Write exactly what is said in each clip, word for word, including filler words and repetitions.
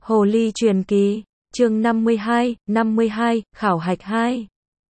Hồ ly truyền kỳ, chương năm mươi hai, năm mươi hai, khảo hạch hai.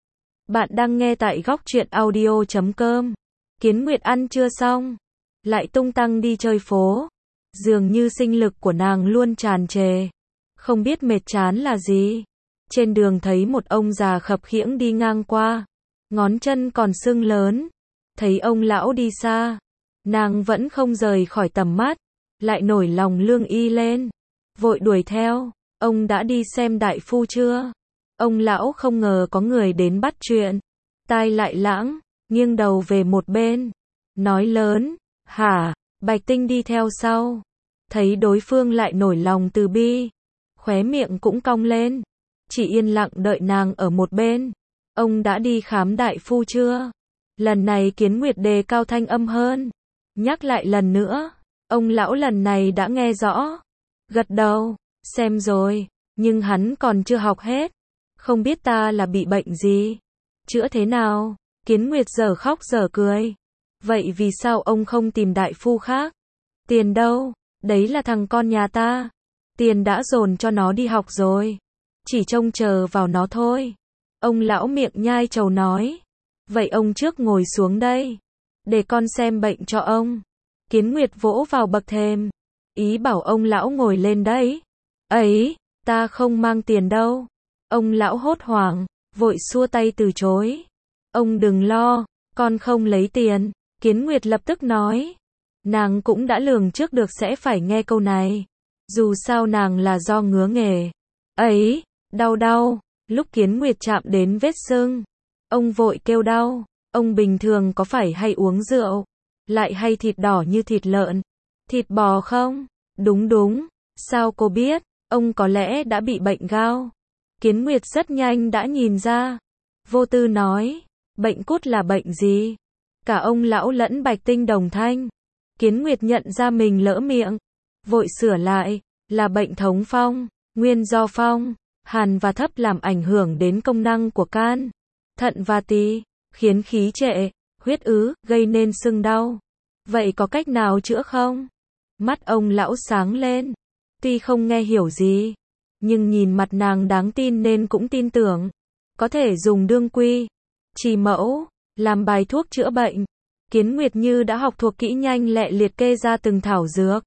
Bạn đang nghe tại góc truyện audio chấm com. Kiến Nguyệt ăn trưa xong, lại tung tăng đi chơi phố. Dường như sinh lực của nàng luôn tràn trề. Không biết mệt chán là gì. Trên đường thấy một ông già khập khiễng đi ngang qua. Ngón chân còn sưng lớn. Thấy ông lão đi xa. Nàng vẫn không rời khỏi tầm mắt. Lại nổi lòng lương y lên. Vội đuổi theo. Ông đã đi xem đại phu chưa? Ông lão không ngờ có người đến bắt chuyện. Tai lại lãng, nghiêng đầu về một bên. Nói lớn, hả? Bạch Tinh đi theo sau. Thấy đối phương lại nổi lòng từ bi. Khóe miệng cũng cong lên. Chỉ yên lặng đợi nàng ở một bên. Ông đã đi khám đại phu chưa? Lần này Kiến Nguyệt đề cao thanh âm hơn. Nhắc lại lần nữa. Ông lão lần này đã nghe rõ. Gật đầu, xem rồi. Nhưng hắn còn chưa học hết. Không biết ta là bị bệnh gì? Chữa thế nào? Kiến Nguyệt giờ khóc giờ cười. Vậy vì sao ông không tìm đại phu khác? Tiền đâu? Đấy là thằng con nhà ta. Tiền đã dồn cho nó đi học rồi. Chỉ trông chờ vào nó thôi. Ông lão miệng nhai trầu nói. Vậy ông trước ngồi xuống đây. Để con xem bệnh cho ông. Kiến Nguyệt vỗ vào bậc thềm. Ý bảo ông lão ngồi lên đấy. Ấy, ta không mang tiền đâu. Ông lão hốt hoảng, vội xua tay từ chối. Ông đừng lo, con không lấy tiền. Kiến Nguyệt lập tức nói. Nàng cũng đã lường trước được sẽ phải nghe câu này. Dù sao nàng là do ngứa nghề. Ấy, đau đau. Lúc Kiến Nguyệt chạm đến vết sưng, ông vội kêu đau. Ông bình thường có phải hay uống rượu, lại hay thịt đỏ như thịt lợn, thịt bò không? Đúng đúng. Sao cô biết? Ông có lẽ đã bị bệnh gao. Kiến Nguyệt rất nhanh đã nhìn ra. Vô tư nói. Bệnh cút là bệnh gì? Cả ông lão lẫn Bạch Tinh đồng thanh. Kiến Nguyệt nhận ra mình lỡ miệng. Vội sửa lại. Là bệnh thống phong. Nguyên do phong, hàn và thấp làm ảnh hưởng đến công năng của can, thận và tỳ. Khiến khí trệ, huyết ứ, gây nên sưng đau. Vậy có cách nào chữa không? Mắt ông lão sáng lên. Tuy không nghe hiểu gì, nhưng nhìn mặt nàng đáng tin nên cũng tin tưởng. Có thể dùng đương quy, trì mẫu, làm bài thuốc chữa bệnh. Kiến Nguyệt như đã học thuộc kỹ, nhanh lẹ liệt kê ra từng thảo dược.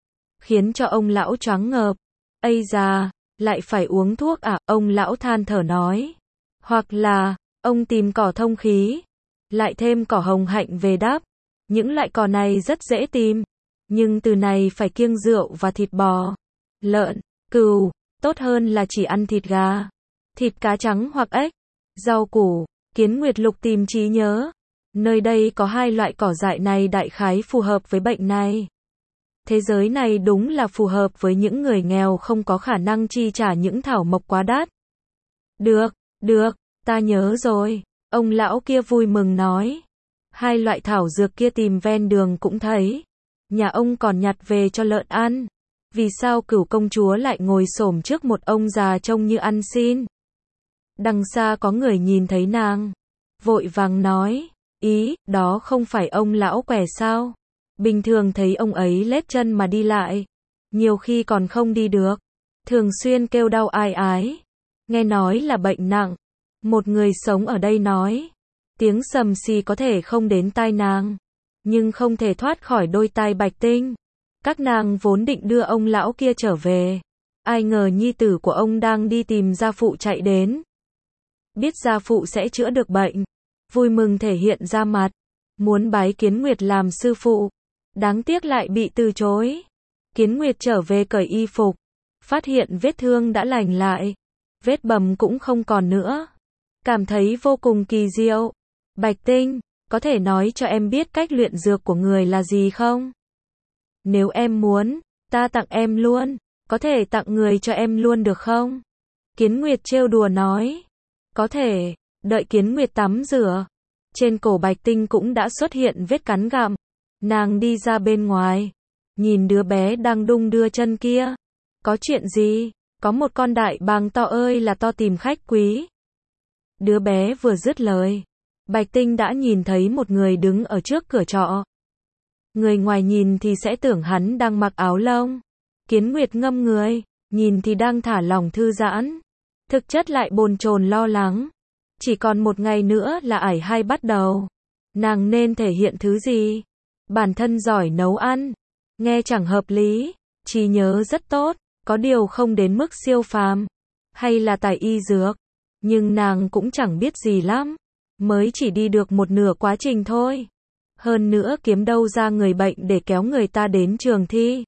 Khiến cho ông lão choáng ngợp. Ây da, lại phải uống thuốc à? Ông lão than thở nói. Hoặc là, ông tìm cỏ thông khí, lại thêm cỏ hồng hạnh về đắp. Những loại cỏ này rất dễ tìm. Nhưng từ này phải kiêng rượu và thịt bò, lợn, cừu, tốt hơn là chỉ ăn thịt gà, thịt cá trắng hoặc ếch, rau củ. Kiến Nguyệt lục tìm trí nhớ. Nơi đây có hai loại cỏ dại này đại khái phù hợp với bệnh này. Thế giới này đúng là phù hợp với những người nghèo không có khả năng chi trả những thảo mộc quá đắt. Được, được, ta nhớ rồi. Ông lão kia vui mừng nói. Hai loại thảo dược kia tìm ven đường cũng thấy. Nhà ông còn nhặt về cho lợn ăn. Vì sao Cửu công chúa lại ngồi xổm trước một ông già trông như ăn xin? Đằng xa có người nhìn thấy nàng, vội vàng nói. Ý, đó không phải ông lão què sao? Bình thường thấy ông ấy lết chân mà đi lại. Nhiều khi còn không đi được. Thường xuyên kêu đau ai ái. Nghe nói là bệnh nặng. Một người sống ở đây nói. Tiếng sầm xì có thể không đến tai nàng, nhưng không thể thoát khỏi đôi tai Bạch Tinh. Các nàng vốn định đưa ông lão kia trở về. Ai ngờ nhi tử của ông đang đi tìm gia phụ chạy đến. Biết gia phụ sẽ chữa được bệnh, vui mừng thể hiện ra mặt. Muốn bái Kiến Nguyệt làm sư phụ. Đáng tiếc lại bị từ chối. Kiến Nguyệt trở về cởi y phục. Phát hiện vết thương đã lành lại. Vết bầm cũng không còn nữa. Cảm thấy vô cùng kỳ diệu. Bạch Tinh, có thể nói cho em biết cách luyện dược của người là gì không? Nếu em muốn, ta tặng em luôn. Có thể tặng người cho em luôn được không? Kiến Nguyệt trêu đùa nói. Có thể. Đợi Kiến Nguyệt tắm rửa. Trên cổ Bạch Tinh cũng đã xuất hiện vết cắn gặm. Nàng đi ra bên ngoài. Nhìn đứa bé đang đung đưa chân kia. Có chuyện gì? Có một con đại bàng to ơi là to tìm khách quý. Đứa bé vừa dứt lời. Bạch Tinh đã nhìn thấy một người đứng ở trước cửa trọ. Người ngoài nhìn thì sẽ tưởng hắn đang mặc áo lông. Kiến Nguyệt ngâm người. nhìn thì đang thả lỏng thư giãn, thực chất lại bồn chồn lo lắng. Chỉ còn một ngày nữa là ải hai bắt đầu. Nàng nên thể hiện thứ gì? Bản thân giỏi nấu ăn, nghe chẳng hợp lý, trí nhớ rất tốt, có điều không đến mức siêu phàm, hay là tài y dược, nhưng nàng cũng chẳng biết gì lắm, mới chỉ đi được một nửa quá trình thôi. Hơn nữa kiếm đâu ra người bệnh để kéo người ta đến trường thi.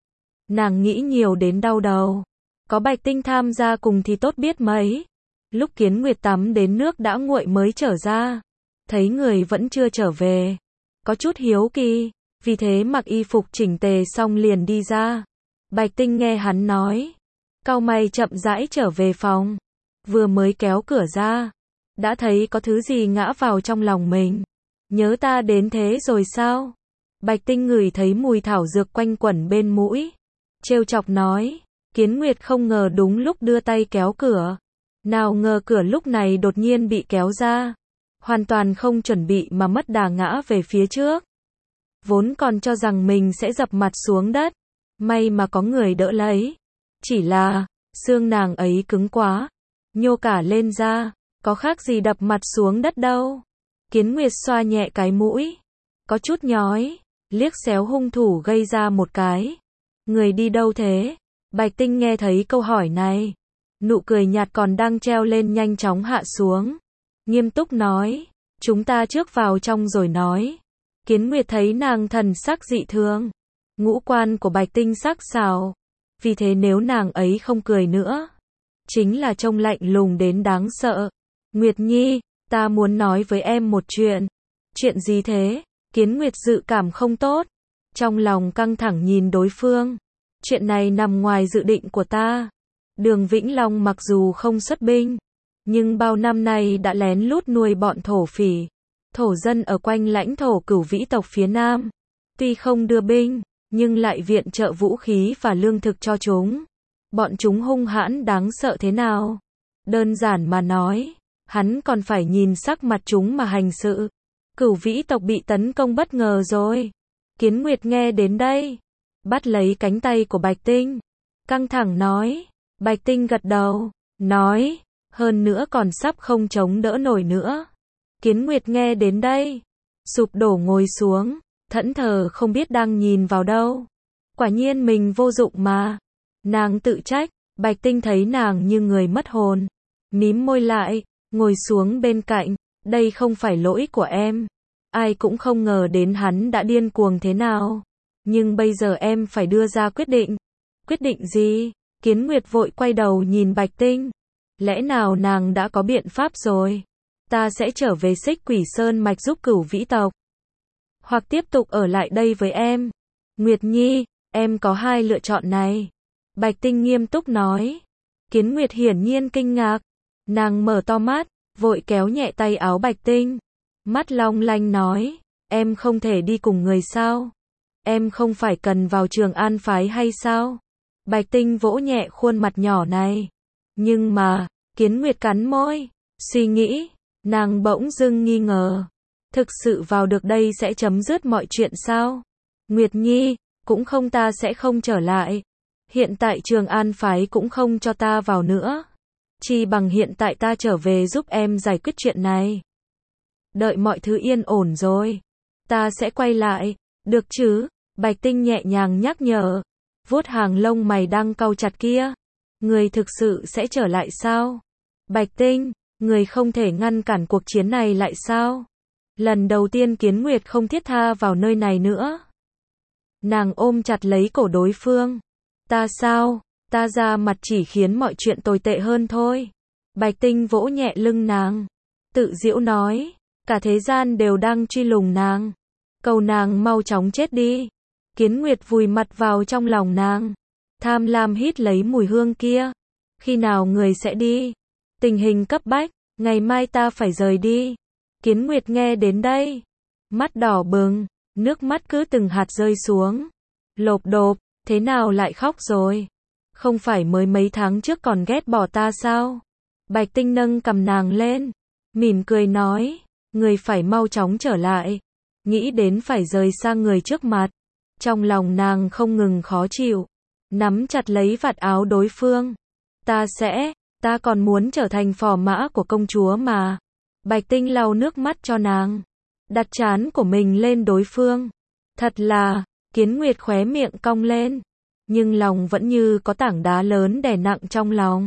Nàng nghĩ nhiều đến đau đầu. Có Bạch Tinh tham gia cùng thì tốt biết mấy. Lúc Kiến Nguyệt tắm đến nước đã nguội mới trở ra, thấy người vẫn chưa trở về, có chút hiếu kỳ, vì thế mặc y phục chỉnh tề xong liền đi ra. Bạch Tinh nghe hắn nói, cau mày chậm rãi trở về phòng, vừa mới kéo cửa ra, đã thấy có thứ gì ngã vào trong lòng mình. Nhớ ta đến thế rồi sao? Bạch Tinh ngửi thấy mùi thảo dược quanh quẩn bên mũi, trêu chọc nói. Kiến Nguyệt không ngờ đúng lúc đưa tay kéo cửa, nào ngờ cửa lúc này đột nhiên bị kéo ra, hoàn toàn không chuẩn bị mà mất đà ngã về phía trước. Vốn còn cho rằng mình sẽ dập mặt xuống đất, may mà có người đỡ lấy. Chỉ là, xương nàng ấy cứng quá, nhô cả lên da, có khác gì đập mặt xuống đất đâu. Kiến Nguyệt xoa nhẹ cái mũi, có chút nhói, liếc xéo hung thủ gây ra một cái. Người đi đâu thế? Bạch Tinh nghe thấy câu hỏi này, nụ cười nhạt còn đang treo lên nhanh chóng hạ xuống. Nghiêm túc nói, chúng ta trước vào trong rồi nói. Kiến Nguyệt thấy nàng thần sắc dị thường, ngũ quan của Bạch Tinh sắc sảo, vì thế nếu nàng ấy không cười nữa, chính là trông lạnh lùng đến đáng sợ. Nguyệt Nhi, ta muốn nói với em một chuyện. Chuyện gì thế? Kiến Nguyệt dự cảm không tốt, trong lòng căng thẳng nhìn đối phương. Chuyện này nằm ngoài dự định của ta. Đường Vĩnh Long mặc dù không xuất binh, nhưng bao năm nay đã lén lút nuôi bọn thổ phỉ, thổ dân ở quanh lãnh thổ Cửu Vĩ tộc phía Nam. Tuy không đưa binh, nhưng lại viện trợ vũ khí và lương thực cho chúng. Bọn chúng hung hãn đáng sợ thế nào? Đơn giản mà nói, hắn còn phải nhìn sắc mặt chúng mà hành sự. Cửu Vĩ tộc bị tấn công bất ngờ rồi. Kiến Nguyệt nghe đến đây, bắt lấy cánh tay của Bạch Tinh, căng thẳng nói. Bạch Tinh gật đầu, nói, hơn nữa còn sắp không chống đỡ nổi nữa. Kiến Nguyệt nghe đến đây, sụp đổ ngồi xuống, thẫn thờ không biết đang nhìn vào đâu. Quả nhiên mình vô dụng mà. Nàng tự trách. Bạch Tinh thấy nàng như người mất hồn, mím môi lại, ngồi xuống bên cạnh. Đây không phải lỗi của em. Ai cũng không ngờ đến hắn đã điên cuồng thế nào. Nhưng bây giờ em phải đưa ra quyết định. Quyết định gì? Kiến Nguyệt vội quay đầu nhìn Bạch Tinh. Lẽ nào nàng đã có biện pháp rồi? Ta sẽ trở về Xích Quỷ Sơn mạch giúp Cửu Vĩ tộc, hoặc tiếp tục ở lại đây với em. Nguyệt Nhi, em có hai lựa chọn này. Bạch Tinh nghiêm túc nói. Kiến Nguyệt hiển nhiên kinh ngạc. Nàng mở to mắt, vội kéo nhẹ tay áo Bạch Tinh. Mắt long lanh nói, em không thể đi cùng người sao? Em không phải cần vào Trường An phái hay sao? Bạch Tinh vỗ nhẹ khuôn mặt nhỏ này. Nhưng mà, Kiến Nguyệt cắn môi, suy nghĩ, nàng bỗng dưng nghi ngờ. Thực sự vào được đây sẽ chấm dứt mọi chuyện sao? Nguyệt Nhi, cũng không, ta sẽ không trở lại. Hiện tại Trường An phái cũng không cho ta vào nữa. Chi bằng hiện tại ta trở về giúp em giải quyết chuyện này. Đợi mọi thứ yên ổn rồi, ta sẽ quay lại, được chứ? Bạch Tinh nhẹ nhàng nhắc nhở, vuốt hàng lông mày đang cau chặt kia. Người thực sự sẽ trở lại sao? Bạch Tinh, người không thể ngăn cản cuộc chiến này lại sao? Lần đầu tiên Kiến Nguyệt không thiết tha vào nơi này nữa. Nàng ôm chặt lấy cổ đối phương. Ta sao? Ta ra mặt chỉ khiến mọi chuyện tồi tệ hơn thôi. Bạch Tinh vỗ nhẹ lưng nàng, tự giễu nói, cả thế gian đều đang truy lùng nàng. Cầu nàng mau chóng chết đi. Kiến Nguyệt vùi mặt vào trong lòng nàng, tham lam hít lấy mùi hương kia. Khi nào người sẽ đi? Tình hình cấp bách, ngày mai ta phải rời đi. Kiến Nguyệt nghe đến đây, mắt đỏ bừng, nước mắt cứ từng hạt rơi xuống. Lộp độp, thế nào lại khóc rồi? Không phải mới mấy tháng trước còn ghét bỏ ta sao? Bạch Tinh nâng cầm nàng lên, mỉm cười nói, người phải mau chóng trở lại. Nghĩ đến phải rời xa người trước mặt, trong lòng nàng không ngừng khó chịu. nắm chặt lấy vạt áo đối phương. Ta sẽ, ta còn muốn trở thành phò mã của công chúa mà. Bạch Tinh lau nước mắt cho nàng, đặt trán của mình lên đối phương. Thật là, Kiến Nguyệt khóe miệng cong lên, nhưng lòng vẫn như có tảng đá lớn đè nặng trong lòng.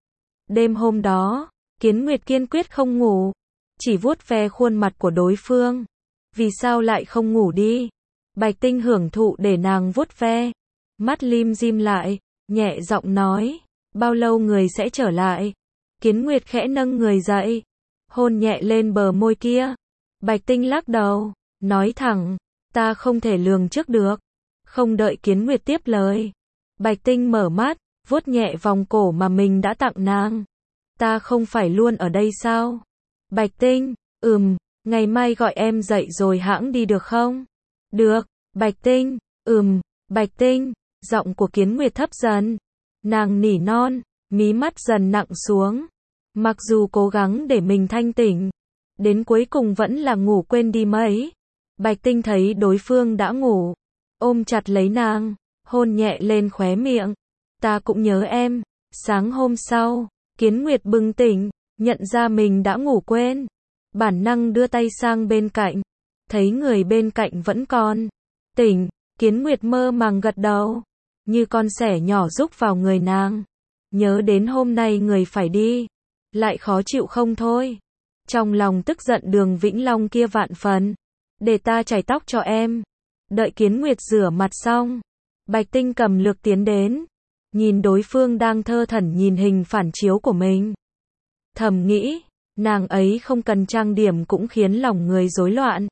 Đêm hôm đó, Kiến Nguyệt kiên quyết không ngủ, chỉ vuốt ve khuôn mặt của đối phương. Vì sao lại không ngủ đi? Bạch Tinh hưởng thụ để nàng vuốt ve, mắt lim dim lại, nhẹ giọng nói, bao lâu người sẽ trở lại? Kiến Nguyệt khẽ nâng người dậy, hôn nhẹ lên bờ môi kia. Bạch Tinh lắc đầu, nói thẳng, ta không thể lường trước được. Không đợi Kiến Nguyệt tiếp lời, Bạch Tinh mở mắt, vuốt nhẹ vòng cổ mà mình đã tặng nàng. Ta không phải luôn ở đây sao? Bạch Tinh, ừm, ngày mai gọi em dậy rồi hãng đi được không? Được. Bạch Tinh, ừm, Bạch Tinh, giọng của Kiến Nguyệt thấp dần. Nàng nỉ non, mí mắt dần nặng xuống. Mặc dù cố gắng để mình thanh tỉnh, đến cuối cùng vẫn là ngủ quên đi mấy. Bạch Tinh thấy đối phương đã ngủ, ôm chặt lấy nàng, hôn nhẹ lên khóe miệng. Ta cũng nhớ em. Sáng hôm sau, Kiến Nguyệt bừng tỉnh, nhận ra mình đã ngủ quên. Bản năng đưa tay sang bên cạnh, thấy người bên cạnh vẫn còn tỉnh. Kiến Nguyệt mơ màng gật đầu, như con sẻ nhỏ rúc vào người nàng. Nhớ đến hôm nay người phải đi, lại khó chịu không thôi. Trong lòng tức giận Đường Vĩnh Long kia vạn phần. Để ta chải tóc cho em. Đợi Kiến Nguyệt rửa mặt xong, Bạch Tinh cầm lược tiến đến, nhìn đối phương đang thơ thẩn nhìn hình phản chiếu của mình. Thầm nghĩ, nàng ấy không cần trang điểm cũng khiến lòng người rối loạn.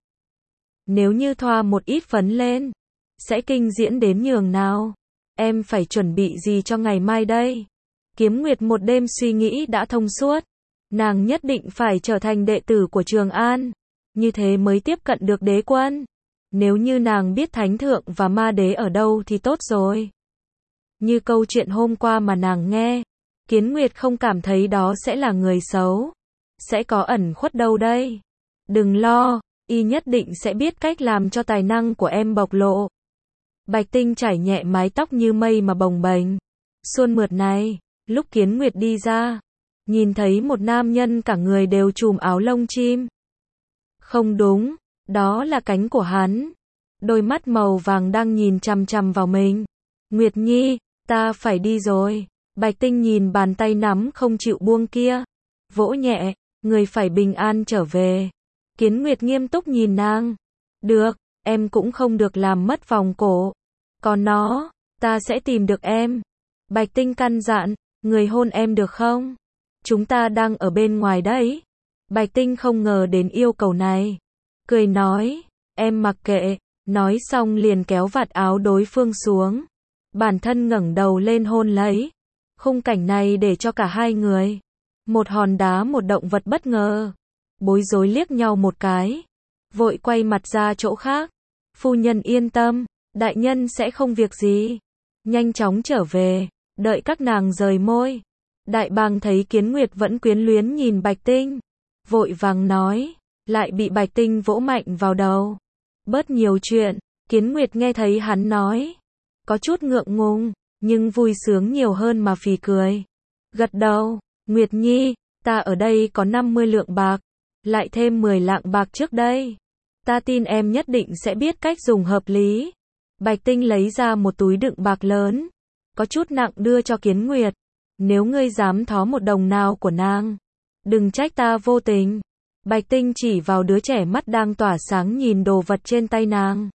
Nếu như thoa một ít phấn lên, sẽ kinh diễm đến nhường nào. Em phải chuẩn bị gì cho ngày mai đây? Kiếm Nguyệt một đêm suy nghĩ đã thông suốt. Nàng nhất định phải trở thành đệ tử của Trường An, như thế mới tiếp cận được đế quân. Nếu như nàng biết thánh thượng và ma đế ở đâu thì tốt rồi. Như câu chuyện hôm qua mà nàng nghe, Kiến Nguyệt không cảm thấy đó sẽ là người xấu. Sẽ có ẩn khuất đâu đây. Đừng lo, y nhất định sẽ biết cách làm cho tài năng của em bộc lộ. Bạch Tinh chải nhẹ mái tóc như mây mà bồng bềnh. Xuân mượt này, lúc Kiến Nguyệt đi ra, nhìn thấy một nam nhân cả người đều trùm áo lông chim. Không đúng, đó là cánh của hắn. Đôi mắt màu vàng đang nhìn chằm chằm vào mình. Nguyệt Nhi, ta phải đi rồi. Bạch Tinh nhìn bàn tay nắm không chịu buông kia, vỗ nhẹ, người phải bình an trở về. Kiến Nguyệt nghiêm túc nhìn nàng. Được, em cũng không được làm mất vòng cổ. Còn nó, ta sẽ tìm được em. Bạch Tinh căn dặn, người hôn em được không? Chúng ta đang ở bên ngoài đấy. Bạch Tinh không ngờ đến yêu cầu này. Cười nói, em mặc kệ. Nói xong liền kéo vạt áo đối phương xuống. Bản thân ngẩng đầu lên hôn lấy. Khung cảnh này để cho cả hai người. Một hòn đá một động vật bất ngờ. Bối rối liếc nhau một cái. Vội quay mặt ra chỗ khác. Phu nhân yên tâm, đại nhân sẽ không việc gì. Nhanh chóng trở về, đợi các nàng rời môi. Đại bàng thấy Kiến Nguyệt vẫn quyến luyến nhìn Bạch Tinh. Vội vàng nói, lại bị Bạch Tinh vỗ mạnh vào đầu. Bớt nhiều chuyện. Kiến Nguyệt nghe thấy hắn nói, có chút ngượng ngùng, nhưng vui sướng nhiều hơn mà phì cười. Gật đầu, Nguyệt Nhi, ta ở đây có năm mươi lượng bạc, lại thêm mười lạng bạc trước đây. Ta tin em nhất định sẽ biết cách dùng hợp lý. Bạch Tinh lấy ra một túi đựng bạc lớn, có chút nặng đưa cho Kiến Nguyệt. Nếu ngươi dám thó một đồng nào của nàng, đừng trách ta vô tình. Bạch Tinh chỉ vào đứa trẻ mắt đang tỏa sáng nhìn đồ vật trên tay nàng.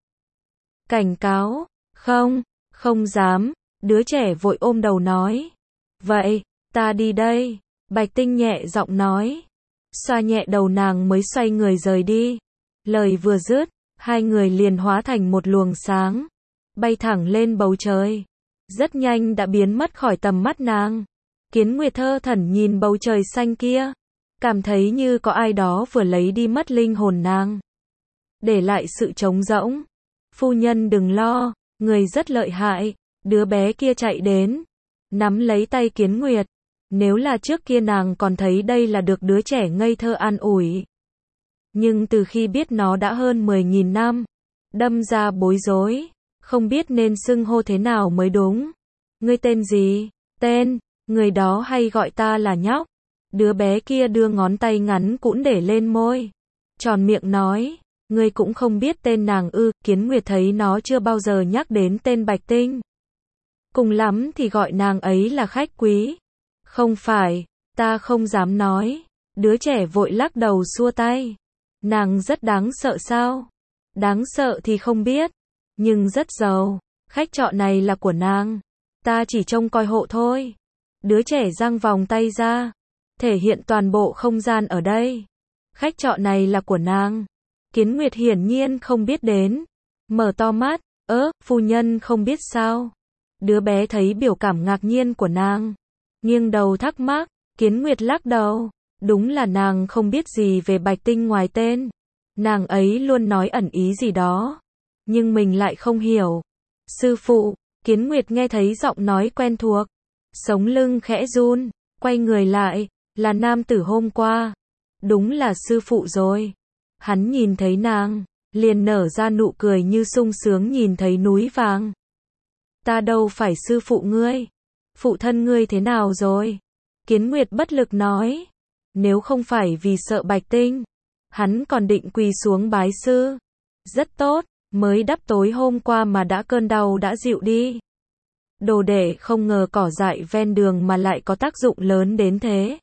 Cảnh cáo, không, không dám. Đứa trẻ vội ôm đầu nói. Vậy, ta đi đây. Bạch Tinh nhẹ giọng nói. Xoa nhẹ đầu nàng mới xoay người rời đi. Lời vừa dứt, hai người liền hóa thành một luồng sáng, bay thẳng lên bầu trời. Rất nhanh đã biến mất khỏi tầm mắt nàng. Kiến Nguyệt thơ thẩn nhìn bầu trời xanh kia, cảm thấy như có ai đó vừa lấy đi mất linh hồn nàng, để lại sự trống rỗng. Phu nhân đừng lo, người rất lợi hại. Đứa bé kia chạy đến, nắm lấy tay Kiến Nguyệt. Nếu là trước kia nàng còn thấy đây là được đứa trẻ ngây thơ an ủi. Nhưng từ khi biết nó đã hơn mười nghìn năm, đâm ra bối rối, không biết nên xưng hô thế nào mới đúng. Ngươi tên gì? Tên, người đó hay gọi ta là nhóc. Đứa bé kia đưa ngón tay ngắn cũn để lên môi. Tròn miệng nói, ngươi cũng không biết tên nàng ư? Kiến Nguyệt thấy nó chưa bao giờ nhắc đến tên Bạch Tinh. Cùng lắm thì gọi nàng ấy là khách quý. Không phải, ta không dám nói. Đứa trẻ vội lắc đầu xua tay. Nàng rất đáng sợ sao? Đáng sợ thì không biết, nhưng rất giàu. Khách trọ này là của nàng. Ta chỉ trông coi hộ thôi. Đứa trẻ giang vòng tay ra, thể hiện toàn bộ không gian ở đây. Khách trọ này là của nàng. Kiến Nguyệt hiển nhiên không biết đến. Mở to mắt, ớ, phu nhân không biết sao? Đứa bé thấy biểu cảm ngạc nhiên của nàng, nghiêng đầu thắc mắc. Kiến Nguyệt lắc đầu. Đúng là nàng không biết gì về Bạch Tinh ngoài tên. Nàng ấy luôn nói ẩn ý gì đó, nhưng mình lại không hiểu. Sư phụ, Kiến Nguyệt nghe thấy giọng nói quen thuộc. Sống lưng khẽ run, quay người lại, là nam tử hôm qua. Đúng là sư phụ rồi. Hắn nhìn thấy nàng, liền nở ra nụ cười như sung sướng nhìn thấy núi vàng. Ta đâu phải sư phụ ngươi. Phụ thân ngươi thế nào rồi? Kiến Nguyệt bất lực nói. Nếu không phải vì sợ Bạch Tinh, hắn còn định quỳ xuống bái sư. Rất tốt, mới đắp tối hôm qua mà đã cơn đau đã dịu đi. Đồ đệ không ngờ cỏ dại ven đường mà lại có tác dụng lớn đến thế.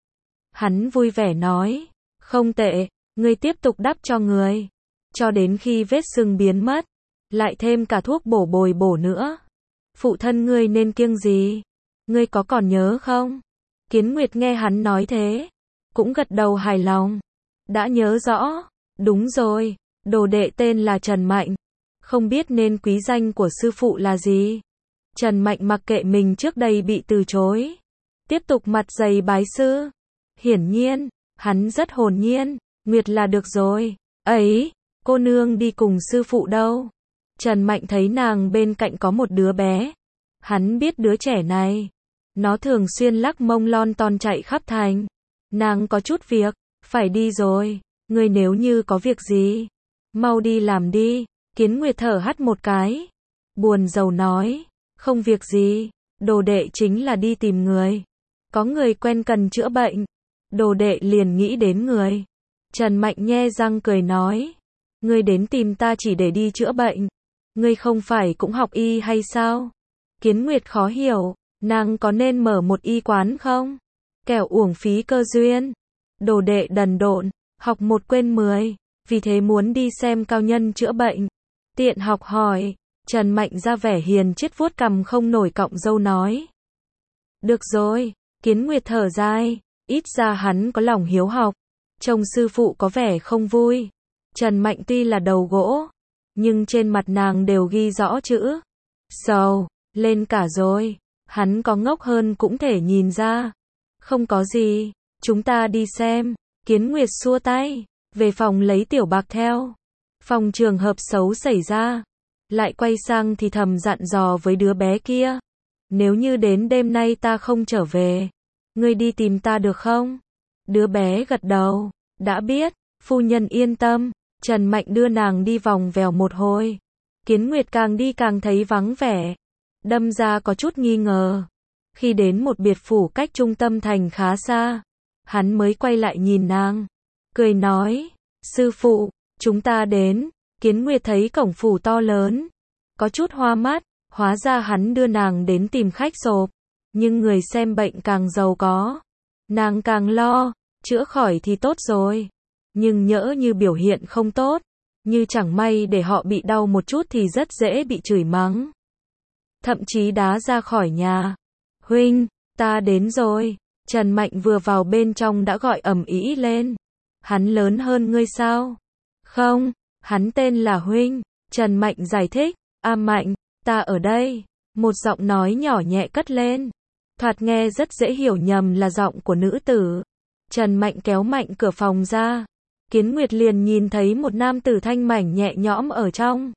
Hắn vui vẻ nói, không tệ, ngươi tiếp tục đắp cho người, cho đến khi vết sưng biến mất, lại thêm cả thuốc bổ bồi bổ nữa. Phụ thân ngươi nên kiêng gì? Ngươi có còn nhớ không? Kiến Nguyệt nghe hắn nói thế, cũng gật đầu hài lòng. Đã nhớ rõ, đúng rồi, đồ đệ tên là Trần Mạnh. Không biết nên quý danh của sư phụ là gì? Trần Mạnh mặc kệ mình trước đây bị từ chối, tiếp tục mặt dày bái sư. Hiển nhiên, hắn rất hồn nhiên. Nguyệt là được rồi. Ấy, cô nương đi cùng sư phụ đâu? Trần Mạnh thấy nàng bên cạnh có một đứa bé. Hắn biết đứa trẻ này, nó thường xuyên lắc mông lon ton chạy khắp thành. Nàng có chút việc, phải đi rồi. Ngươi nếu như có việc gì, mau đi làm đi. Kiến Nguyệt thở hắt một cái, buồn rầu nói, không việc gì, đồ đệ chính là đi tìm người. Có người quen cần chữa bệnh. Đồ đệ liền nghĩ đến người. Trần Mạnh nhe răng cười nói, ngươi đến tìm ta chỉ để đi chữa bệnh. Ngươi không phải cũng học y hay sao? Kiến Nguyệt khó hiểu, nàng có nên mở một y quán không? Kẻo uổng phí cơ duyên. Đồ đệ đần độn, học một quên mười, vì thế muốn đi xem cao nhân chữa bệnh. Tiện học hỏi. Trần Mạnh ra vẻ hiền chiết vuốt cằm không nổi cọng râu nói. Được rồi, Kiến Nguyệt thở dài, ít ra hắn có lòng hiếu học. Trông sư phụ có vẻ không vui. Trần Mạnh tuy là đầu gỗ, nhưng trên mặt nàng đều ghi rõ chữ sầu, lên cả rồi. Hắn có ngốc hơn cũng thể nhìn ra. Không có gì, chúng ta đi xem. Kiến Nguyệt xua tay, về phòng lấy tiểu bạc theo. Phòng trường hợp xấu xảy ra, lại quay sang thì thầm dặn dò với đứa bé kia. Nếu như đến đêm nay ta không trở về, ngươi đi tìm ta được không? Đứa bé gật đầu, đã biết, phu nhân yên tâm. Trần Mạnh đưa nàng đi vòng vèo một hồi. Kiến Nguyệt càng đi càng thấy vắng vẻ, đâm ra có chút nghi ngờ. Khi đến một biệt phủ cách trung tâm thành khá xa, hắn mới quay lại nhìn nàng, cười nói, sư phụ, chúng ta đến. Kiến Nguyệt thấy cổng phủ to lớn, có chút hoa mắt, hóa ra hắn đưa nàng đến tìm khách sộp. Nhưng người xem bệnh càng giàu có, nàng càng lo, chữa khỏi thì tốt rồi. Nhưng nhỡ như biểu hiện không tốt, như chẳng may để họ bị đau một chút thì rất dễ bị chửi mắng. Thậm chí đá ra khỏi nhà. Huynh, ta đến rồi. Trần Mạnh vừa vào bên trong đã gọi ầm ĩ lên. Hắn lớn hơn ngươi sao? Không, hắn tên là Huynh. Trần Mạnh giải thích. A Mạnh, ta ở đây. Một giọng nói nhỏ nhẹ cất lên. Thoạt nghe rất dễ hiểu nhầm là giọng của nữ tử. Trần Mạnh kéo mạnh cửa phòng ra. Kiến Nguyệt liền nhìn thấy một nam tử thanh mảnh nhẹ nhõm ở trong.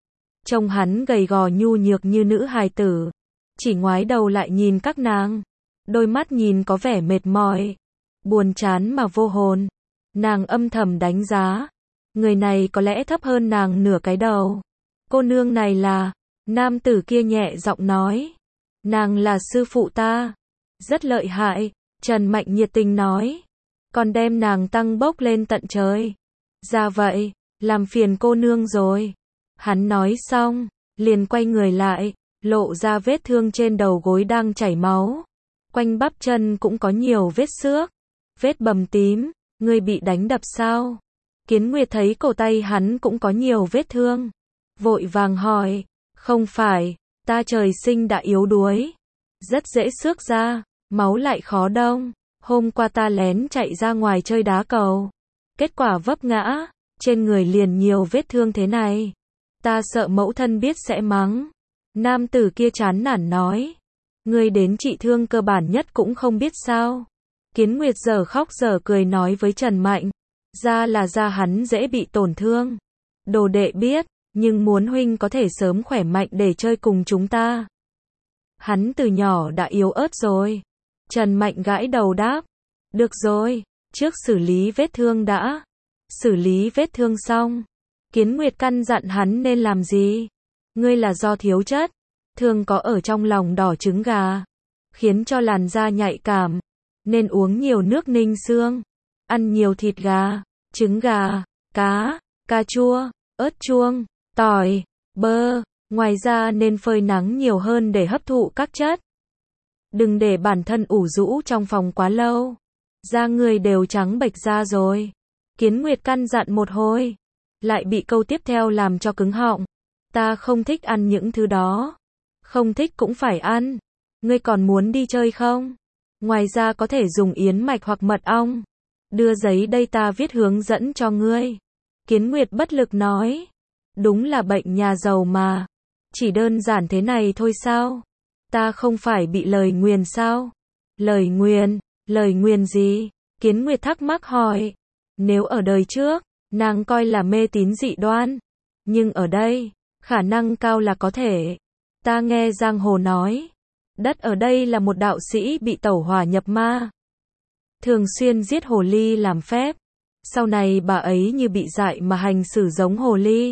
Trông hắn gầy gò nhu nhược như nữ hài tử. Chỉ ngoái đầu lại nhìn các nàng. Đôi mắt nhìn có vẻ mệt mỏi, buồn chán mà vô hồn. Nàng âm thầm đánh giá. Người này có lẽ thấp hơn nàng nửa cái đầu. Cô nương này là... Nam tử kia nhẹ giọng nói. Nàng là sư phụ ta. Rất lợi hại, Trần Mạnh nhiệt tình nói. Còn đem nàng tăng bốc lên tận trời. Ra vậy, làm phiền cô nương rồi. Hắn nói xong, liền quay người lại, lộ ra vết thương trên đầu gối đang chảy máu. Quanh bắp chân cũng có nhiều vết xước, vết bầm tím, ngươi bị đánh đập sao? Kiến Nguyệt thấy cổ tay hắn cũng có nhiều vết thương. Vội vàng hỏi, không phải, ta trời sinh đã yếu đuối. Rất dễ xước ra, máu lại khó đông. Hôm qua ta lén chạy ra ngoài chơi đá cầu. Kết quả vấp ngã, trên người liền nhiều vết thương thế này. Ta sợ mẫu thân biết sẽ mắng. Nam tử kia chán nản nói. Ngươi đến trị thương cơ bản nhất cũng không biết sao. Kiến Nguyệt giờ khóc giờ cười nói với Trần Mạnh. Ra là da hắn dễ bị tổn thương. Đồ đệ biết, nhưng muốn huynh có thể sớm khỏe mạnh để chơi cùng chúng ta. Hắn từ nhỏ đã yếu ớt rồi. Trần Mạnh gãi đầu đáp. Được rồi, trước xử lý vết thương đã. Xử lý vết thương xong. Kiến Nguyệt căn dặn hắn nên làm gì. Ngươi là do thiếu chất. Thường có ở trong lòng đỏ trứng gà. Khiến cho làn da nhạy cảm. Nên uống nhiều nước ninh xương. Ăn nhiều thịt gà, trứng gà, cá, cà chua, ớt chuông, tỏi, bơ. Ngoài ra nên phơi nắng nhiều hơn để hấp thụ các chất. Đừng để bản thân ủ rũ trong phòng quá lâu. Da người đều trắng bệch ra rồi. Kiến Nguyệt căn dặn một hồi. Lại bị câu tiếp theo làm cho cứng họng. Ta không thích ăn những thứ đó. Không thích cũng phải ăn. Ngươi còn muốn đi chơi không? Ngoài ra có thể dùng yến mạch hoặc mật ong. Đưa giấy đây ta viết hướng dẫn cho ngươi. Kiến Nguyệt bất lực nói. Đúng là bệnh nhà giàu mà. Chỉ đơn giản thế này thôi sao? Ta không phải bị lời nguyền sao? Lời nguyền? Lời nguyền gì? Kiến Nguyệt thắc mắc hỏi. Nếu ở đời trước, nàng coi là mê tín dị đoan. Nhưng ở đây, khả năng cao là có thể. Ta nghe giang hồ nói. Đất ở đây là một đạo sĩ bị tẩu hỏa nhập ma. Thường xuyên giết hồ ly làm phép. Sau này bà ấy như bị dại mà hành xử giống hồ ly.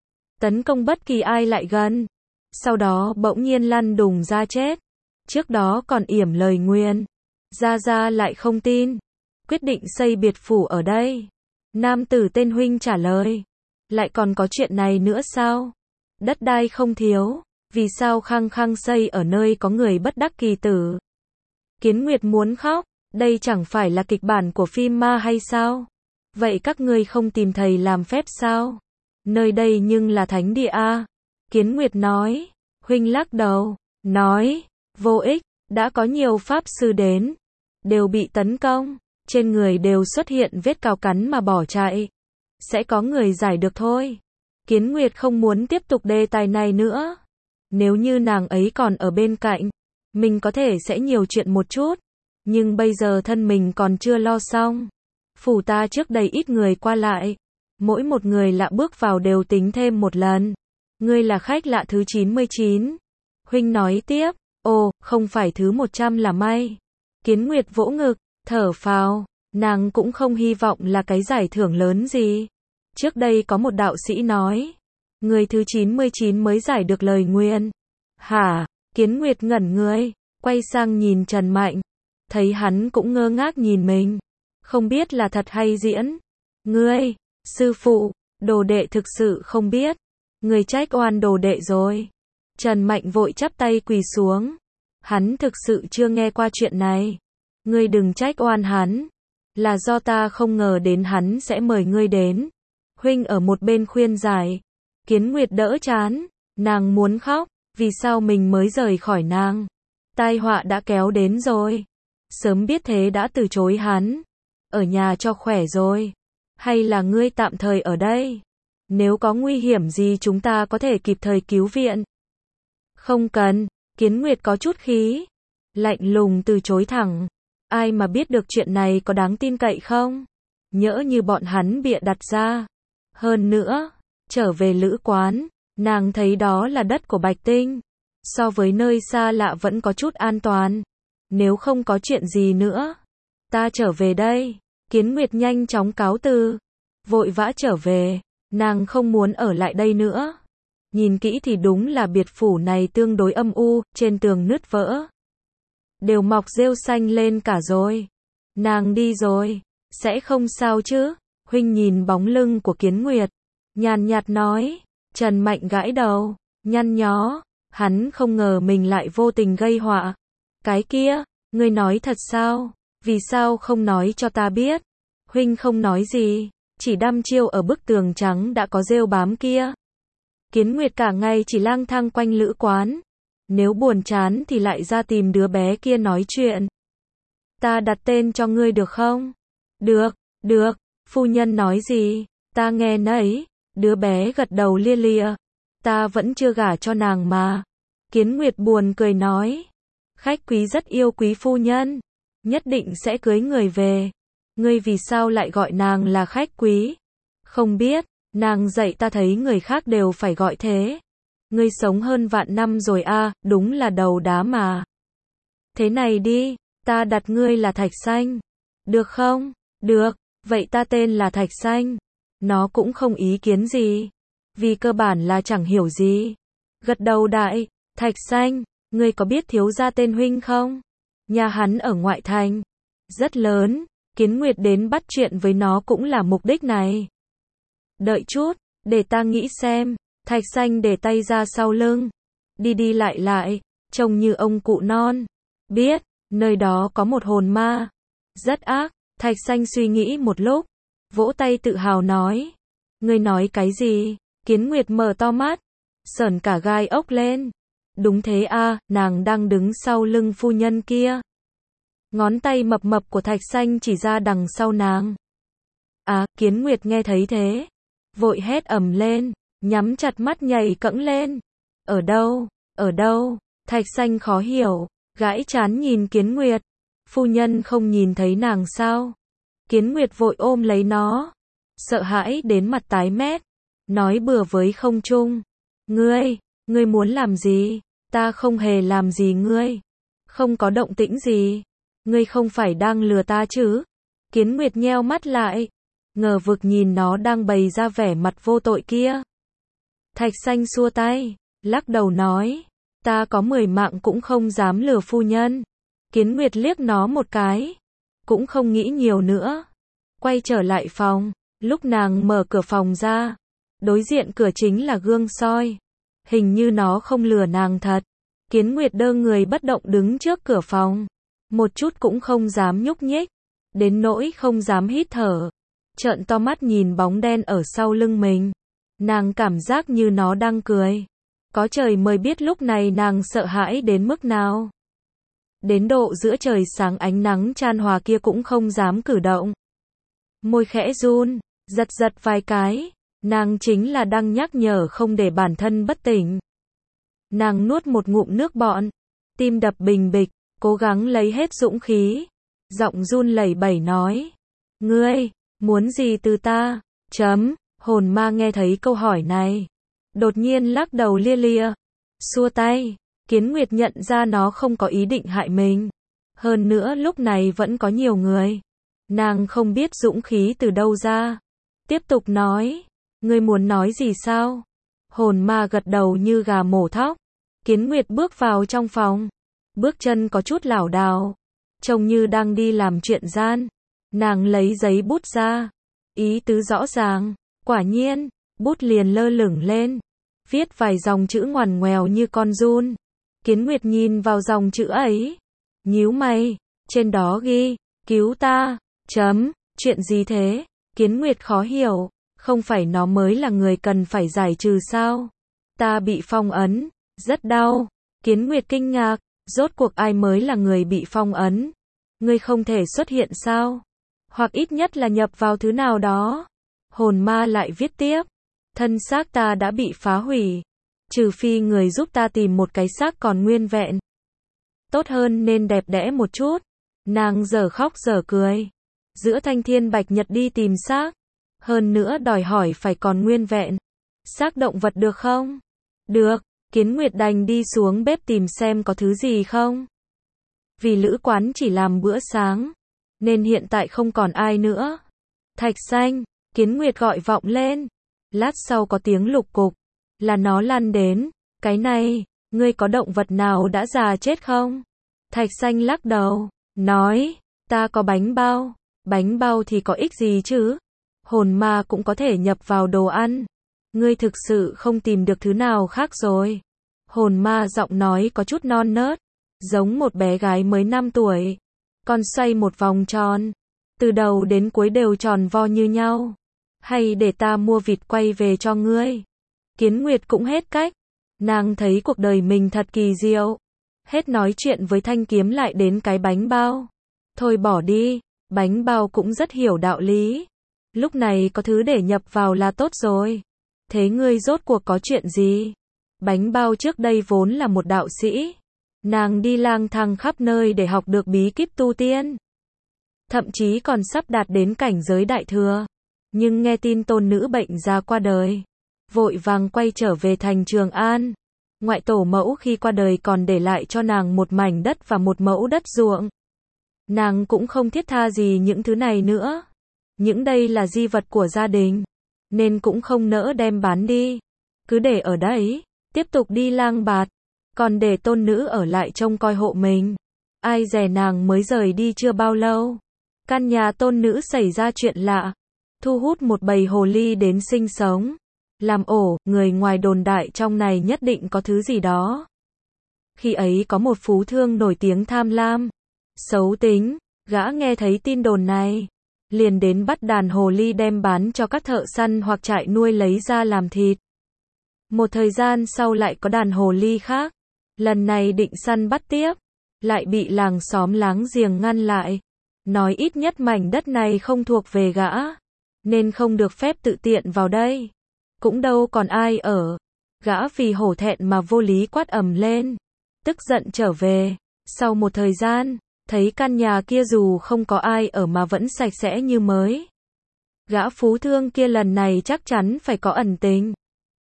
Tấn công bất kỳ ai lại gần. Sau đó bỗng nhiên lăn đùng ra chết. Trước đó còn yểm lời nguyền. Gia Gia lại không tin. Quyết định xây biệt phủ ở đây. Nam tử tên huynh trả lời. Lại còn có chuyện này nữa sao? Đất đai không thiếu. Vì sao khăng khăng xây ở nơi có người bất đắc kỳ tử? Kiến Nguyệt muốn khóc. Đây chẳng phải là kịch bản của phim ma hay sao? Vậy các ngươi không tìm thầy làm phép sao? Nơi đây nhưng là thánh địa a. Kiến Nguyệt nói. Huynh lắc đầu. Nói. Vô ích. Đã có nhiều pháp sư đến. Đều bị tấn công. Trên người đều xuất hiện vết cào cắn mà bỏ chạy. Sẽ có người giải được thôi. Kiến Nguyệt không muốn tiếp tục đề tài này nữa. Nếu như nàng ấy còn ở bên cạnh, mình có thể sẽ nhiều chuyện một chút. Nhưng bây giờ thân mình còn chưa lo xong. Phủ ta trước đây ít người qua lại. Mỗi một người lạ bước vào đều tính thêm một lần. Ngươi là khách lạ thứ chín mươi chín. Huynh nói tiếp. Ồ, không phải thứ một trăm là may. Kiến Nguyệt vỗ ngực, thở phào. Nàng cũng không hy vọng là cái giải thưởng lớn gì. Trước đây có một đạo sĩ nói. Người thứ chín mươi chín mới giải được lời nguyền. Hả? Kiến Nguyệt ngẩn người. Quay sang nhìn Trần Mạnh. Thấy hắn cũng ngơ ngác nhìn mình. Không biết là thật hay diễn. Ngươi, sư phụ, đồ đệ thực sự không biết. Ngươi trách oan đồ đệ rồi. Trần Mạnh vội chắp tay quỳ xuống. Hắn thực sự chưa nghe qua chuyện này. Ngươi đừng trách oan hắn. Là do ta không ngờ đến hắn sẽ mời ngươi đến. Huynh ở một bên khuyên giải. Kiến Nguyệt đỡ chán. Nàng muốn khóc. Vì sao mình mới rời khỏi nàng? Tai họa đã kéo đến rồi. Sớm biết thế đã từ chối hắn. Ở nhà cho khỏe rồi. Hay là ngươi tạm thời ở đây? Nếu có nguy hiểm gì chúng ta có thể kịp thời cứu viện. Không cần. Kiến Nguyệt có chút khí. Lạnh lùng từ chối thẳng. Ai mà biết được chuyện này có đáng tin cậy không? Nhỡ như bọn hắn bịa đặt ra. Hơn nữa, trở về lữ quán, nàng thấy đó là đất của Bạch Tinh. So với nơi xa lạ vẫn có chút an toàn. Nếu không có chuyện gì nữa, ta trở về đây. Kiến Nguyệt nhanh chóng cáo từ. Vội vã trở về. Nàng không muốn ở lại đây nữa. Nhìn kỹ thì đúng là biệt phủ này tương đối âm u, trên tường nứt vỡ. Đều mọc rêu xanh lên cả rồi. Nàng đi rồi, sẽ không sao chứ? Huynh nhìn bóng lưng của Kiến Nguyệt, nhàn nhạt nói. Trần Mạnh gãi đầu, nhăn nhó, hắn không ngờ mình lại vô tình gây họa. Cái kia, ngươi nói thật sao? Vì sao không nói cho ta biết? Huynh không nói gì, chỉ đăm chiêu ở bức tường trắng đã có rêu bám kia. Kiến Nguyệt cả ngày chỉ lang thang quanh lữ quán. Nếu buồn chán thì lại ra tìm đứa bé kia nói chuyện. Ta đặt tên cho ngươi được không? Được, được, phu nhân nói gì? Ta nghe nấy. Đứa bé gật đầu lia lịa. Ta vẫn chưa gả cho nàng mà. Kiến Nguyệt buồn cười nói. Khách quý rất yêu quý phu nhân. Nhất định sẽ cưới người về. Ngươi vì sao lại gọi nàng là khách quý? Không biết, nàng dạy ta thấy người khác đều phải gọi thế. Ngươi sống hơn vạn năm rồi a, à, đúng là đầu đá mà. Thế này đi, ta đặt ngươi là Thạch Xanh. Được không? Được, vậy ta tên là Thạch Xanh. Nó cũng không ý kiến gì. Vì cơ bản là chẳng hiểu gì. Gật đầu đại, Thạch Xanh, ngươi có biết thiếu gia tên huynh không? Nhà hắn ở ngoại thành. Rất lớn, Kiến Nguyệt đến bắt chuyện với nó cũng là mục đích này. Đợi chút, để ta nghĩ xem. Thạch Xanh để tay ra sau lưng. Đi đi lại lại, trông như ông cụ non. Biết, nơi đó có một hồn ma. Rất ác, Thạch Xanh suy nghĩ một lúc. Vỗ tay tự hào nói. Ngươi nói cái gì? Kiến Nguyệt mở to mắt. Sởn cả gai ốc lên. Đúng thế a, à, nàng đang đứng sau lưng phu nhân kia. Ngón tay mập mập của Thạch Xanh chỉ ra đằng sau nàng. À, Kiến Nguyệt nghe thấy thế. Vội hét ầm lên. Nhắm chặt mắt nhảy cẫng lên. Ở đâu? Ở đâu? Thạch Xanh khó hiểu. Gãi chán nhìn Kiến Nguyệt. Phu nhân không nhìn thấy nàng sao? Kiến Nguyệt vội ôm lấy nó. Sợ hãi đến mặt tái mét. Nói bừa với không trung. Ngươi, ngươi muốn làm gì? Ta không hề làm gì ngươi. Không có động tĩnh gì. Ngươi không phải đang lừa ta chứ? Kiến Nguyệt nheo mắt lại. Ngờ vực nhìn nó đang bày ra vẻ mặt vô tội kia. Thạch Xanh xua tay. Lắc đầu nói. Ta có mười mạng cũng không dám lừa phu nhân. Kiến Nguyệt liếc nó một cái. Cũng không nghĩ nhiều nữa. Quay trở lại phòng. Lúc nàng mở cửa phòng ra. Đối diện cửa chính là gương soi. Hình như nó không lừa nàng thật. Kiến Nguyệt đơ người bất động đứng trước cửa phòng. Một chút cũng không dám nhúc nhích. Đến nỗi không dám hít thở. Trợn to mắt nhìn bóng đen ở sau lưng mình. Nàng cảm giác như nó đang cười. Có trời mới biết lúc này nàng sợ hãi đến mức nào. Đến độ giữa trời sáng ánh nắng chan hòa kia cũng không dám cử động. Môi khẽ run, giật giật vài cái. Nàng chính là đang nhắc nhở không để bản thân bất tỉnh. Nàng nuốt một ngụm nước bọt. Tim đập bình bịch, cố gắng lấy hết dũng khí. Giọng run lẩy bẩy nói. Ngươi, muốn gì từ ta? Chấm, hồn ma nghe thấy câu hỏi này. Đột nhiên lắc đầu lia lịa. Xua tay, Kiến Nguyệt nhận ra nó không có ý định hại mình. Hơn nữa lúc này vẫn có nhiều người. Nàng không biết dũng khí từ đâu ra. Tiếp tục nói. Ngươi muốn nói gì sao? Hồn ma gật đầu như gà mổ thóc. Kiến Nguyệt bước vào trong phòng. Bước chân có chút lảo đảo. Trông như đang đi làm chuyện gian. Nàng lấy giấy bút ra. Ý tứ rõ ràng. Quả nhiên, bút liền lơ lửng lên. Viết vài dòng chữ ngoằn ngoèo như con giun. Kiến Nguyệt nhìn vào dòng chữ ấy. Nhíu mày. Trên đó ghi. Cứu ta. Chấm. Chuyện gì thế? Kiến Nguyệt khó hiểu. Không phải nó mới là người cần phải giải trừ sao? Ta bị phong ấn. Rất đau. Kiến Nguyệt kinh ngạc. Rốt cuộc ai mới là người bị phong ấn? Ngươi không thể xuất hiện sao? Hoặc ít nhất là nhập vào thứ nào đó. Hồn ma lại viết tiếp. Thân xác ta đã bị phá hủy. Trừ phi người giúp ta tìm một cái xác còn nguyên vẹn. Tốt hơn nên đẹp đẽ một chút. Nàng dở khóc dở cười. Giữa thanh thiên bạch nhật đi tìm xác. Hơn nữa đòi hỏi phải còn nguyên vẹn. Xác động vật được không? Được. Kiến Nguyệt đành đi xuống bếp tìm xem có thứ gì không. Vì lữ quán chỉ làm bữa sáng. Nên hiện tại không còn ai nữa. Thạch Xanh. Kiến Nguyệt gọi vọng lên. Lát sau có tiếng lục cục. là nó lăn đến. Cái này, ngươi có động vật nào đã già chết không? Thạch Xanh lắc đầu, nói, ta có bánh bao. Bánh bao thì có ích gì chứ? Hồn ma cũng có thể nhập vào đồ ăn. Ngươi thực sự không tìm được thứ nào khác rồi. Hồn ma giọng nói có chút non nớt, giống một bé gái mới năm tuổi. Con xoay một vòng tròn, từ đầu đến cuối đều tròn vo như nhau. Hay để ta mua vịt quay về cho ngươi? Kiến Nguyệt cũng hết cách. Nàng thấy cuộc đời mình thật kỳ diệu. Hết nói chuyện với thanh kiếm lại đến cái bánh bao. Thôi bỏ đi, bánh bao cũng rất hiểu đạo lý. Lúc này có thứ để nhập vào là tốt rồi. Thế ngươi rốt cuộc có chuyện gì? Bánh bao trước đây vốn là một đạo sĩ. Nàng đi lang thang khắp nơi để học được bí kíp tu tiên. Thậm chí còn sắp đạt đến cảnh giới đại thừa. Nhưng nghe tin tôn nữ bệnh ra qua đời. Vội vàng quay trở về thành Trường An. Ngoại tổ mẫu khi qua đời còn để lại cho nàng một mảnh đất và một mẫu đất ruộng. Nàng cũng không thiết tha gì những thứ này nữa. Những đây là di vật của gia đình. Nên cũng không nỡ đem bán đi. Cứ để ở đấy. Tiếp tục đi lang bạt. Còn để tôn nữ ở lại trông coi hộ mình. Ai dè nàng mới rời đi chưa bao lâu. Căn nhà tôn nữ xảy ra chuyện lạ. Thu hút một bầy hồ ly đến sinh sống. Làm ổ, người ngoài đồn đại trong này nhất định có thứ gì đó. Khi ấy có một phú thương nổi tiếng tham lam, xấu tính, gã nghe thấy tin đồn này. Liền đến bắt đàn hồ ly đem bán cho các thợ săn hoặc trại nuôi lấy ra làm thịt. Một thời gian sau lại có đàn hồ ly khác. Lần này định săn bắt tiếp. Lại bị làng xóm láng giềng ngăn lại. Nói ít nhất mảnh đất này không thuộc về gã. Nên không được phép tự tiện vào đây. Cũng đâu còn ai ở. Gã vì hổ thẹn mà vô lý quát ầm lên. Tức giận trở về. Sau một thời gian, thấy căn nhà kia dù không có ai ở mà vẫn sạch sẽ như mới. Gã phú thương kia lần này chắc chắn phải có ẩn tình.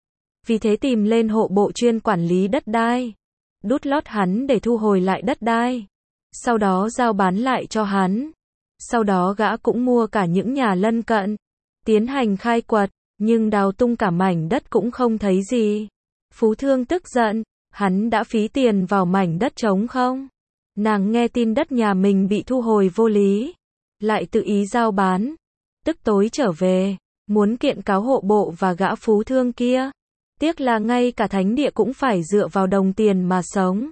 Vì thế tìm lên hộ bộ chuyên quản lý đất đai. Đút lót hắn để thu hồi lại đất đai. Sau đó giao bán lại cho hắn. Sau đó gã cũng mua cả những nhà lân cận. Tiến hành khai quật. Nhưng đào tung cả mảnh đất cũng không thấy gì. Phú thương tức giận. Hắn đã phí tiền vào mảnh đất trống không? Nàng nghe tin đất nhà mình bị thu hồi vô lý. Lại tự ý giao bán. Tức tối trở về. Muốn kiện cáo hộ bộ và gã phú thương kia. Tiếc là ngay cả thánh địa cũng phải dựa vào đồng tiền mà sống.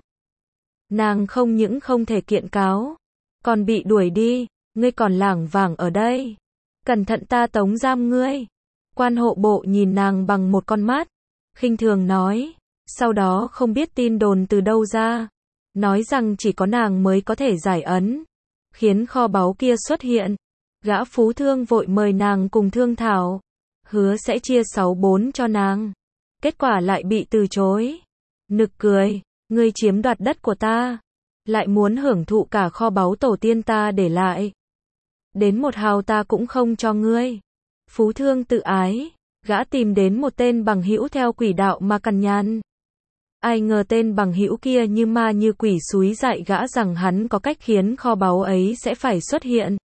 Nàng không những không thể kiện cáo. Còn bị đuổi đi. Ngươi còn lảng vảng ở đây. Cẩn thận ta tống giam ngươi. Quan hộ bộ nhìn nàng bằng một con mắt. Khinh thường nói. Sau đó không biết tin đồn từ đâu ra. Nói rằng chỉ có nàng mới có thể giải ấn. Khiến kho báu kia xuất hiện. Gã phú thương vội mời nàng cùng thương thảo. Hứa sẽ chia sáu bốn cho nàng. Kết quả lại bị từ chối. Nực cười. Ngươi chiếm đoạt đất của ta. Lại muốn hưởng thụ cả kho báu tổ tiên ta để lại. Đến một hào ta cũng không cho ngươi. Phú thương tự ái. Gã tìm đến một tên bằng hữu theo quỷ đạo mà cằn nhằn. Ai ngờ tên bằng hữu kia như ma như quỷ xúi dạy gã rằng hắn có cách khiến kho báu ấy sẽ phải xuất hiện.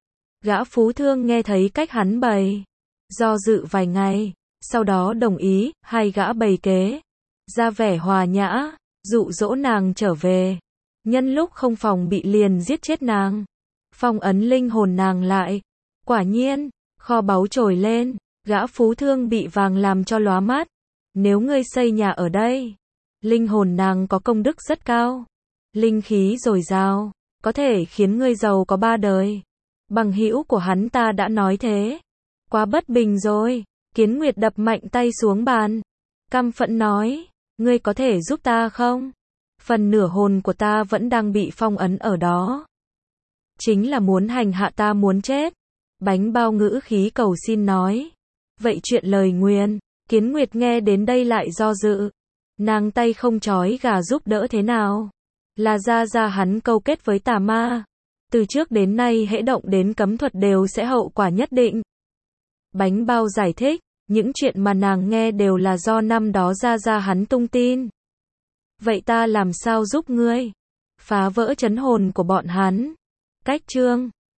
Gã phú thương nghe thấy cách hắn bày. Do dự vài ngày. Sau đó đồng ý, hai gã bày kế. Ra vẻ hòa nhã, dụ dỗ nàng trở về. Nhân lúc không phòng bị liền giết chết nàng. Phong ấn linh hồn nàng lại. Quả nhiên, kho báu trồi lên. Gã phú thương bị vàng làm cho lóa mắt. Nếu ngươi xây nhà ở đây, linh hồn nàng có công đức rất cao. Linh khí dồi dào, có thể khiến ngươi giàu có ba đời. Bằng hữu của hắn ta đã nói thế. Quá bất bình rồi. Kiến Nguyệt đập mạnh tay xuống bàn. Căm phẫn nói. Ngươi có thể giúp ta không? Phần nửa hồn của ta vẫn đang bị phong ấn ở đó. Chính là muốn hành hạ ta muốn chết. Bánh bao ngữ khí cầu xin nói. Vậy chuyện lời nguyền. Kiến Nguyệt nghe đến đây lại do dự. Nàng tay không chói gà giúp đỡ thế nào? Là ra ra hắn câu kết với tà ma. Từ trước đến nay hễ động đến cấm thuật đều sẽ hậu quả nhất định. Bánh bao giải thích. Những chuyện mà nàng nghe đều là do năm đó ra ra hắn tung tin. Vậy ta làm sao giúp ngươi? Phá vỡ trấn hồn của bọn hắn. Cách chương